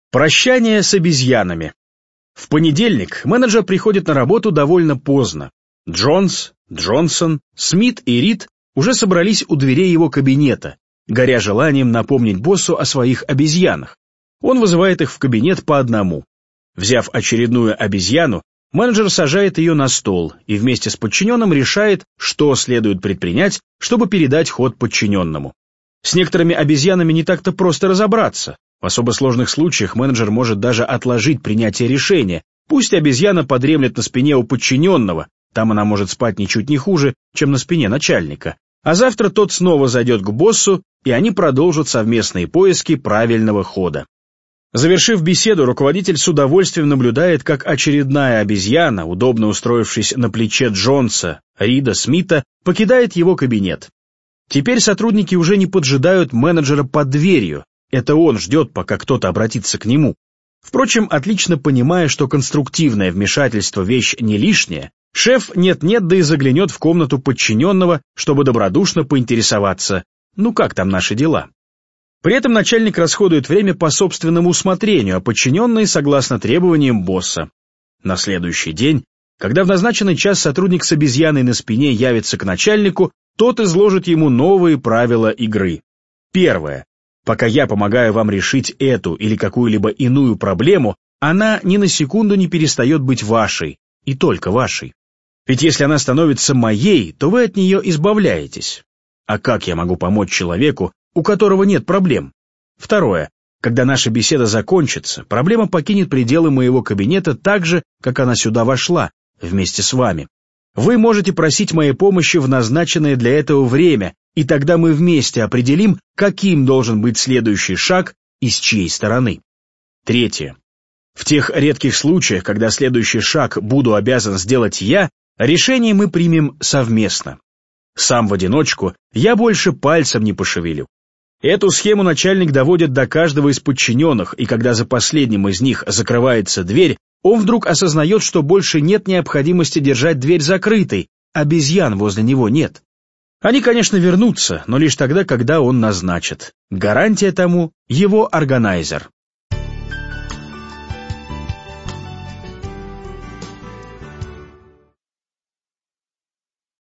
Прощание с обезьянами. В понедельник менеджер приходит на работу довольно поздно. Джонс, Джонсон, Смит и Рид уже собрались у дверей его кабинета, горя желанием напомнить боссу о своих обезьянах. Он вызывает их в кабинет по одному. Взяв очередную обезьяну, менеджер сажает ее на стол и вместе с подчиненным решает, что следует предпринять, чтобы передать ход подчиненному. С некоторыми обезьянами не так-то просто разобраться. В особо сложных случаях менеджер может даже отложить принятие решения. Пусть обезьяна подремлет на спине у подчиненного, там она может спать ничуть не хуже, чем на спине начальника. А завтра тот снова зайдет к боссу, и они продолжат совместные поиски правильного хода. Завершив беседу, руководитель с удовольствием наблюдает, как очередная обезьяна, удобно устроившись на плече Джонса, Рида, Смита, покидает его кабинет. Теперь сотрудники уже не поджидают менеджера под дверью. Это он ждет, пока кто-то обратится к нему. Впрочем, отлично понимая, что конструктивное вмешательство вещь не лишняя, шеф нет-нет, да и заглянет в комнату подчиненного, чтобы добродушно поинтересоваться, ну как там наши дела. При этом начальник расходует время по собственному усмотрению, а подчиненные согласно требованиям босса. На следующий день, когда в назначенный час сотрудник с обезьяной на спине явится к начальнику, тот изложит ему новые правила игры. Первое. Пока я помогаю вам решить эту или какую-либо иную проблему, она ни на секунду не перестает быть вашей, и только вашей. Ведь если она становится моей, то вы от нее избавляетесь. А как я могу помочь человеку, у которого нет проблем? Второе. Когда наша беседа закончится, проблема покинет пределы моего кабинета так же, как она сюда вошла, вместе с вами. Вы можете просить моей помощи в назначенное для этого время, и тогда мы вместе определим, каким должен быть следующий шаг и с чьей стороны. Третье. В тех редких случаях, когда следующий шаг буду обязан сделать я, решение мы примем совместно. Сам в одиночку я больше пальцем не пошевелю. Эту схему начальник доводит до каждого из подчиненных, и когда за последним из них закрывается дверь, он вдруг осознает, что больше нет необходимости держать дверь закрытой, обезьян возле него нет. Они, конечно, вернутся, но лишь тогда, когда он назначит. Гарантия тому — его органайзер.